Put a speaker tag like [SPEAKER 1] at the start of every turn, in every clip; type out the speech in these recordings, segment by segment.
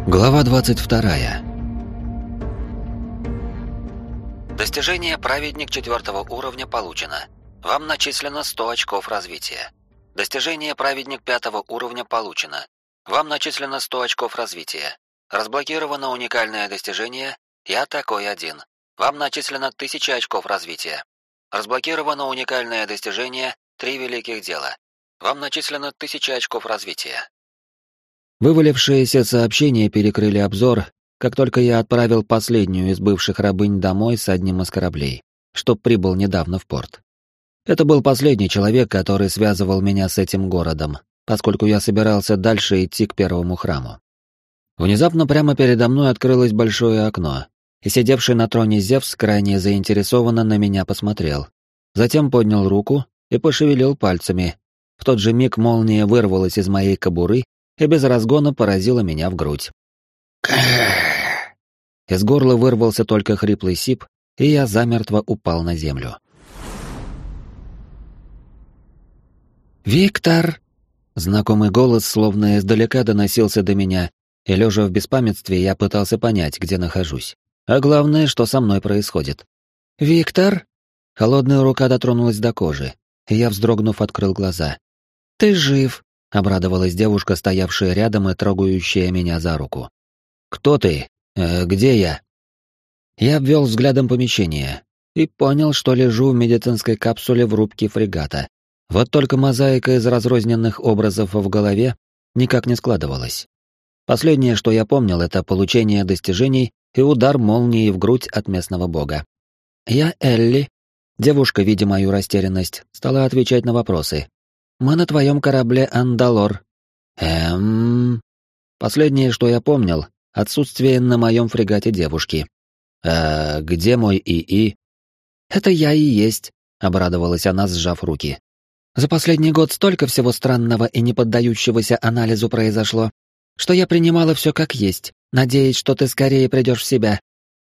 [SPEAKER 1] Глава 22. Достижение «Праведник» 4 уровня получено. Вам начислено 100 очков развития. Достижение «Праведник» 5 уровня получено. Вам начислено 100 очков развития. Разблокировано уникальное достижение «Я такой один». Вам начислено 1000 очков развития. Разблокировано уникальное достижение «3 великих дела». Вам начислено 1000 очков развития. Вывалившиеся сообщения перекрыли обзор, как только я отправил последнюю из бывших рабынь домой с одним из кораблей, что прибыл недавно в порт. Это был последний человек, который связывал меня с этим городом, поскольку я собирался дальше идти к первому храму. Внезапно прямо передо мной открылось большое окно, и сидевший на троне Зевс крайне заинтересованно на меня посмотрел. Затем поднял руку и пошевелил пальцами. В тот же миг молния вырвалась из моей кобуры и без разгона поразила меня в грудь. Из горла вырвался только хриплый сип, и я замертво упал на землю. «Виктор!» Знакомый голос словно издалека доносился до меня, и, лежа в беспамятстве, я пытался понять, где нахожусь. А главное, что со мной происходит. «Виктор?» Холодная рука дотронулась до кожи, и я, вздрогнув, открыл глаза. «Ты жив!» — обрадовалась девушка, стоявшая рядом и трогающая меня за руку. «Кто ты? Где я?» Я обвел взглядом помещение и понял, что лежу в медицинской капсуле в рубке фрегата. Вот только мозаика из разрозненных образов в голове никак не складывалась. Последнее, что я помнил, это получение достижений и удар молнией в грудь от местного бога. «Я Элли». Девушка, видя мою растерянность, стала отвечать на вопросы. «Мы на твоем корабле Андалор». Последнее, что я помнил, отсутствие на моем фрегате девушки. «А где мой ИИ?» «Это я и есть», — обрадовалась она, сжав руки. «За последний год столько всего странного и не поддающегося анализу произошло, что я принимала все как есть, надеясь, что ты скорее придешь в себя».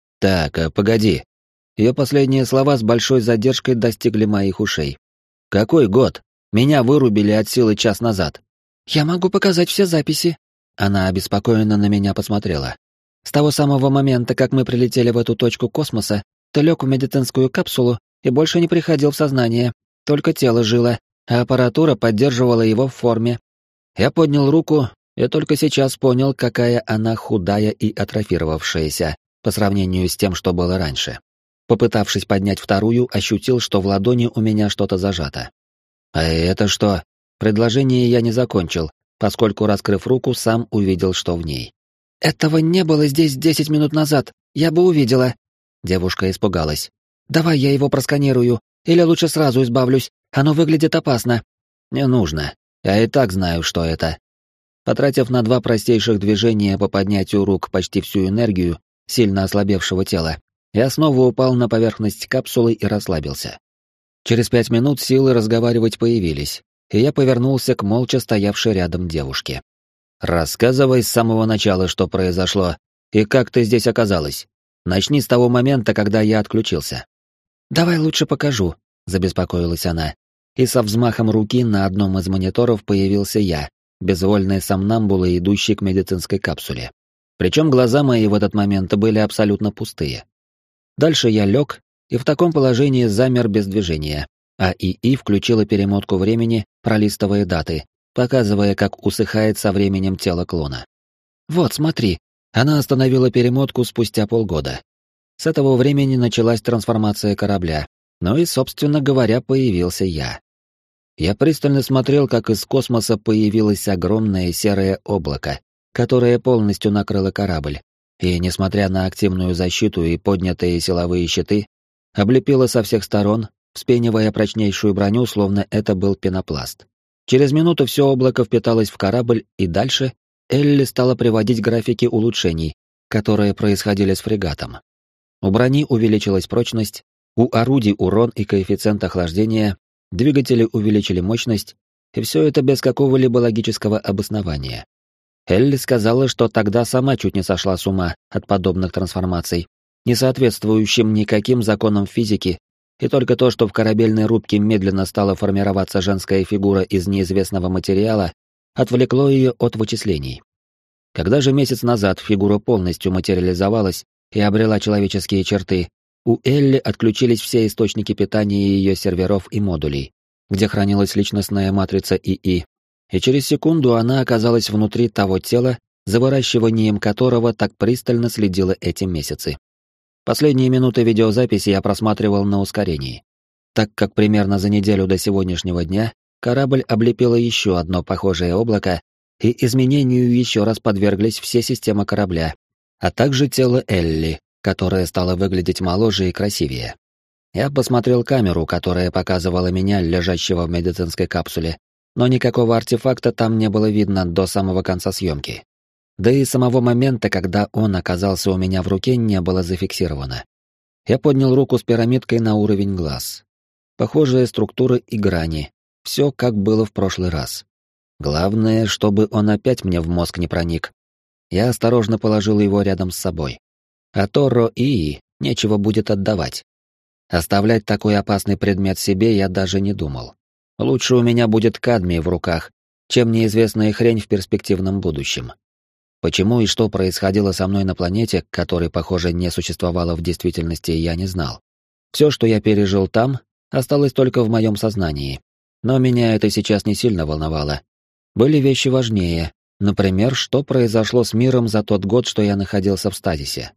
[SPEAKER 1] «Так, погоди». Ее последние слова с большой задержкой достигли моих ушей. «Какой год? Меня вырубили от силы час назад». «Я могу показать все записи». Она обеспокоенно на меня посмотрела. «С того самого момента, как мы прилетели в эту точку космоса, ты лег в медицинскую капсулу и больше не приходил в сознание, только тело жило, а аппаратура поддерживала его в форме». Я поднял руку и только сейчас понял, какая она худая и атрофировавшаяся по сравнению с тем, что было раньше. Попытавшись поднять вторую, ощутил, что в ладони у меня что-то зажато. «А это что?» Предложение я не закончил, поскольку, раскрыв руку, сам увидел, что в ней. «Этого не было здесь 10 минут назад, я бы увидела». Девушка испугалась. «Давай я его просканирую, или лучше сразу избавлюсь, оно выглядит опасно». «Не нужно, я и так знаю, что это». Потратив на 2 простейших движения по поднятию рук почти всю энергию сильно ослабевшего тела, я снова упал на поверхность капсулы и расслабился. Через 5 минут силы разговаривать появились, и я повернулся к молча стоявшей рядом девушке. «Рассказывай с самого начала, что произошло, и как ты здесь оказалась. Начни с того момента, когда я отключился». «Давай лучше покажу», — забеспокоилась она, и со взмахом руки на одном из мониторов появился я, безвольный сомнамбула, идущий к медицинской капсуле. Причем глаза мои в этот момент были абсолютно пустые. Дальше я лег и в таком положении замер без движения, а ИИ включила перемотку времени, пролистывая даты, показывая, как усыхает со временем тело клона. «Вот, смотри», она остановила перемотку спустя полгода. С этого времени началась трансформация корабля, ну и, собственно говоря, появился я. Я пристально смотрел, как из космоса появилось огромное серое облако, которое полностью накрыло корабль, и, несмотря на активную защиту и поднятые силовые щиты, облепило со всех сторон, вспенивая прочнейшую броню, словно это был пенопласт. Через минуту все облако впиталось в корабль, и дальше Элли стала приводить графики улучшений, которые происходили с фрегатом. У брони увеличилась прочность, у орудий урон и коэффициент охлаждения, двигатели увеличили мощность, и все это без какого-либо логического обоснования. Элли сказала, что тогда сама чуть не сошла с ума от подобных трансформаций, не соответствующим никаким законам физики, и только то, что в корабельной рубке медленно стала формироваться женская фигура из неизвестного материала, отвлекло ее от вычислений. Когда же месяц назад фигура полностью материализовалась и обрела человеческие черты, у Элли отключились все источники питания ее серверов и модулей, где хранилась личностная матрица ИИ, и через секунду она оказалась внутри того тела, за выращиванием которого так пристально следила эти месяцы. Последние минуты видеозаписи я просматривал на ускорении, так как примерно за неделю до сегодняшнего дня корабль облепило еще одно похожее облако, и изменению еще раз подверглись все системы корабля, а также тело Элли, которое стало выглядеть моложе и красивее. Я посмотрел камеру, которая показывала меня, лежащего в медицинской капсуле, но никакого артефакта там не было видно до самого конца съемки. Да и самого момента, когда он оказался у меня в руке, не было зафиксировано. Я поднял руку с пирамидкой на уровень глаз. Похожие структуры и грани. Все как было в прошлый раз. Главное, чтобы он опять мне в мозг не проник. Я осторожно положил его рядом с собой. А то Ро-Ии нечего будет отдавать. Оставлять такой опасный предмет себе я даже не думал. Лучше у меня будет кадмий в руках, чем неизвестная хрень в перспективном будущем. Почему и что происходило со мной на планете, которой, похоже, не существовало в действительности, я не знал. Все, что я пережил там, осталось только в моем сознании. Но меня это сейчас не сильно волновало. Были вещи важнее, например, что произошло с миром за тот год, что я находился в стазисе.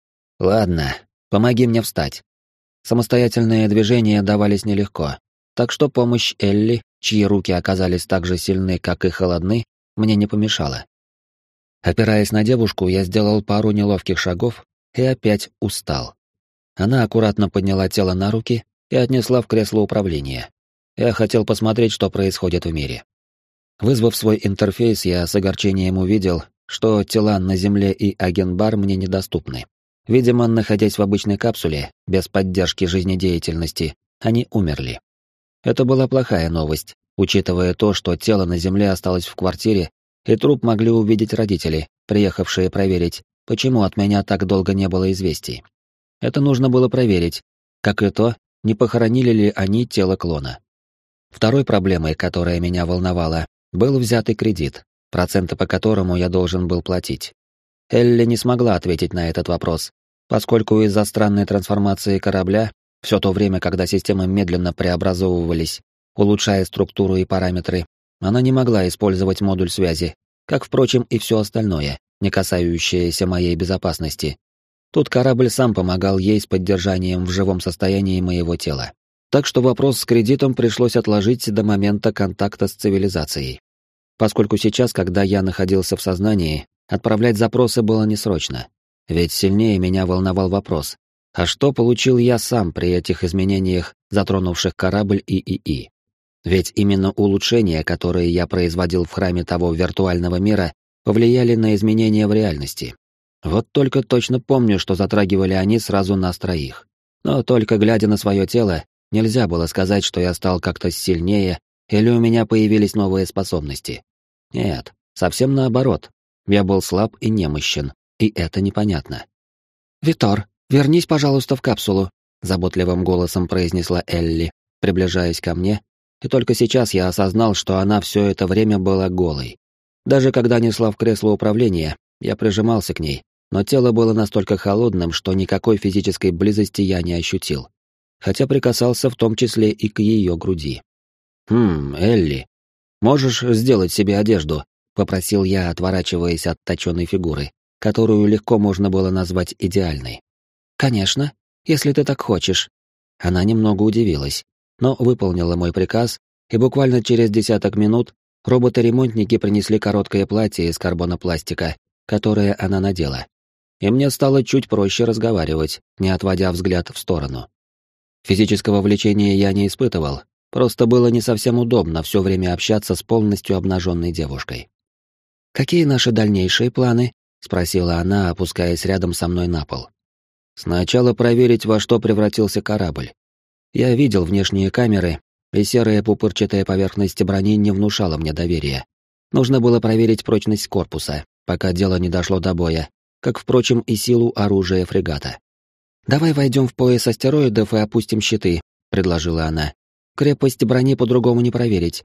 [SPEAKER 1] Ладно, помоги мне встать. Самостоятельные движения давались нелегко, так что помощь Элли, чьи руки оказались так же сильны, как и холодны, мне не помешала. Опираясь на девушку, я сделал пару неловких шагов и опять устал. Она аккуратно подняла тело на руки и отнесла в кресло управления. Я хотел посмотреть, что происходит в мире. Вызвав свой интерфейс, я с огорчением увидел, что тела на Земле и Агенбар мне недоступны. Видимо, находясь в обычной капсуле, без поддержки жизнедеятельности, они умерли. Это была плохая новость, учитывая то, что тело на Земле осталось в квартире, и труп могли увидеть родители, приехавшие проверить, почему от меня так долго не было известий. Это нужно было проверить, как и то, не похоронили ли они тело клона. Второй проблемой, которая меня волновала, был взятый кредит, проценты по которому я должен был платить. Элли не смогла ответить на этот вопрос, поскольку из-за странной трансформации корабля, все то время, когда системы медленно преобразовывались, улучшая структуру и параметры, она не могла использовать модуль связи, как, впрочем, и все остальное, не касающееся моей безопасности. Тут корабль сам помогал ей с поддержанием в живом состоянии моего тела. Так что вопрос с кредитом пришлось отложить до момента контакта с цивилизацией. Поскольку сейчас, когда я находился в сознании, отправлять запросы было несрочно. Ведь сильнее меня волновал вопрос, а что получил я сам при этих изменениях, затронувших корабль и ИИ? Ведь именно улучшения, которые я производил в храме того виртуального мира, повлияли на изменения в реальности. Вот только точно помню, что затрагивали они сразу нас троих. Но только глядя на свое тело, нельзя было сказать, что я стал как-то сильнее или у меня появились новые способности. Нет, совсем наоборот. Я был слаб и немощен, и это непонятно. «Витор, вернись, пожалуйста, в капсулу», — заботливым голосом произнесла Элли, приближаясь ко мне, и только сейчас я осознал, что она все это время была голой. Даже когда несла в кресло управления, я прижимался к ней, но тело было настолько холодным, что никакой физической близости я не ощутил, хотя прикасался в том числе и к ее груди. Элли, можешь сделать себе одежду?» — попросил я, отворачиваясь от точенной фигуры, которую легко можно было назвать идеальной. «Конечно, если ты так хочешь». Она немного удивилась, но выполнила мой приказ, и буквально через 10 минут роботы-ремонтники принесли короткое платье из карбонопластика, которое она надела. И мне стало чуть проще разговаривать, не отводя взгляд в сторону. Физического влечения я не испытывал, просто было не совсем удобно все время общаться с полностью обнаженной девушкой. «Какие наши дальнейшие планы?» — спросила она, опускаясь рядом со мной на пол. «Сначала проверить, во что превратился корабль. Я видел внешние камеры, и серая пупырчатая поверхность брони не внушала мне доверия. Нужно было проверить прочность корпуса, пока дело не дошло до боя, как, впрочем, и силу оружия фрегата. «Давай войдем в пояс астероидов и опустим щиты», — предложила она. «Крепость брони по-другому не проверить.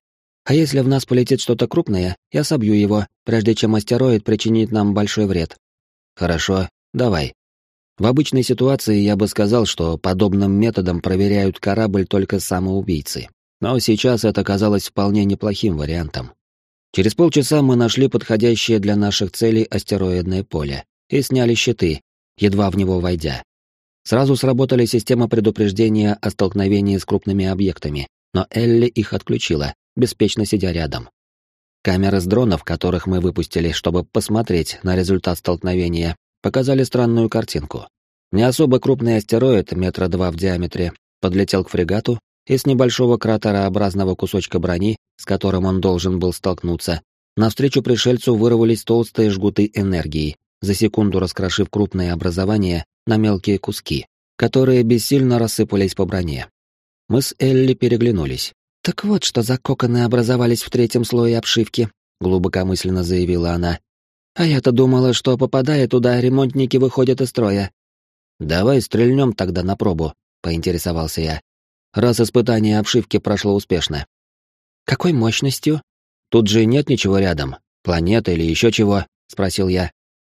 [SPEAKER 1] А если в нас полетит что-то крупное, я собью его, прежде чем астероид причинит нам большой вред. Хорошо, давай. В обычной ситуации я бы сказал, что подобным методом проверяют корабль только самоубийцы. Но сейчас это казалось вполне неплохим вариантом. Через полчаса мы нашли подходящее для наших целей астероидное поле и сняли щиты, едва в него войдя. Сразу сработали системы предупреждения о столкновении с крупными объектами, но Элли их отключила, беспечно сидя рядом. Камеры с дронов, которых мы выпустили, чтобы посмотреть на результат столкновения, показали странную картинку. Не особо крупный астероид, 2 метра в диаметре, подлетел к фрегату, и с небольшого кратерообразного кусочка брони, с которым он должен был столкнуться, навстречу пришельцу вырвались толстые жгуты энергии, за секунду раскрошив крупные образования на мелкие куски, которые бессильно рассыпались по броне. Мы с Элли переглянулись. «Так вот, что за коконы образовались в 3-м слое обшивки», — глубокомысленно заявила она. «А я-то думала, что, попадая туда, ремонтники выходят из строя». «Давай стрельнем тогда на пробу», — поинтересовался я. «Раз испытание обшивки прошло успешно». «Какой мощностью?» «Тут же нет ничего рядом, планета или еще чего?» — спросил я.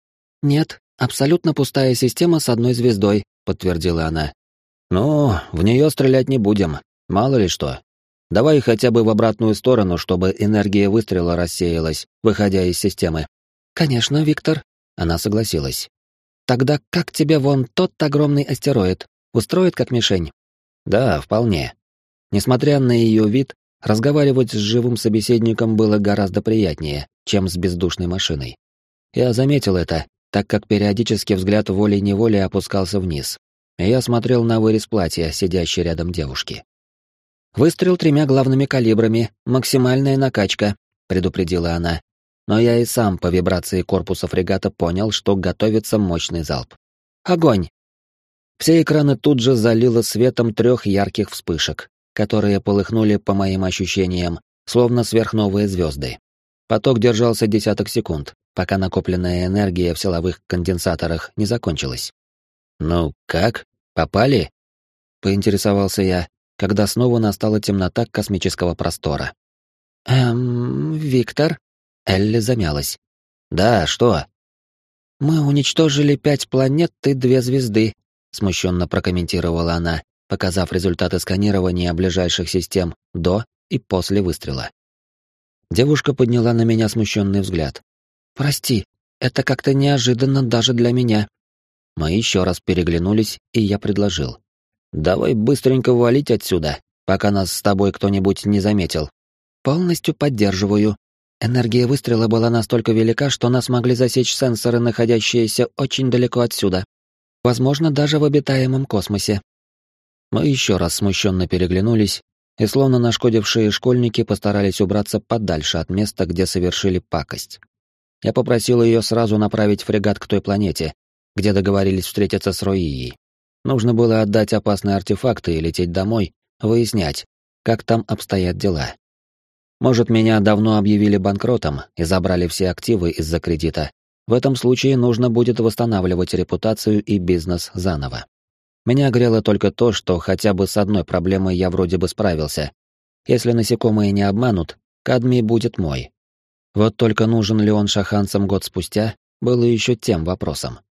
[SPEAKER 1] «Нет, абсолютно пустая система с одной звездой», — подтвердила она. «Ну, в нее стрелять не будем, мало ли что. Давай хотя бы в обратную сторону, чтобы энергия выстрела рассеялась, выходя из системы». «Конечно, Виктор», — она согласилась. «Тогда как тебе вон тот огромный астероид? Устроит как мишень?» «Да, вполне». Несмотря на ее вид, разговаривать с живым собеседником было гораздо приятнее, чем с бездушной машиной. Я заметил это, так как периодически взгляд волей-неволей опускался вниз, и я смотрел на вырез платья, сидящей рядом девушки. «Выстрел 3 главными калибрами, максимальная накачка», — предупредила она. Но я и сам по вибрации корпуса фрегата понял, что готовится мощный залп. «Огонь!» Все экраны тут же залило светом 3 ярких вспышек, которые полыхнули, по моим ощущениям, словно сверхновые звезды. Поток держался десяток секунд, пока накопленная энергия в силовых конденсаторах не закончилась. «Ну как? Попали?» — поинтересовался я, когда снова настала темнота космического простора. Виктор?» Элли замялась. «Да, что?» «Мы уничтожили 5 планет и 2 звезды», — смущенно прокомментировала она, показав результаты сканирования ближайших систем до и после выстрела. Девушка подняла на меня смущенный взгляд. «Прости, это как-то неожиданно даже для меня». Мы еще раз переглянулись, и я предложил. «Давай быстренько валить отсюда, пока нас с тобой кто-нибудь не заметил». «Полностью поддерживаю. Энергия выстрела была настолько велика, что нас могли засечь сенсоры, находящиеся очень далеко отсюда. Возможно, даже в обитаемом космосе». Мы еще раз смущенно переглянулись, и словно нашкодившие школьники постарались убраться подальше от места, где совершили пакость. Я попросил ее сразу направить фрегат к той планете, где договорились встретиться с Роией. Нужно было отдать опасные артефакты и лететь домой, выяснять, как там обстоят дела. Может, меня давно объявили банкротом и забрали все активы из-за кредита. В этом случае нужно будет восстанавливать репутацию и бизнес заново. Меня грело только то, что хотя бы с одной проблемой я вроде бы справился. Если насекомые не обманут, кадмий будет мой. Вот только нужен ли он шаханцам год спустя, было еще тем вопросом.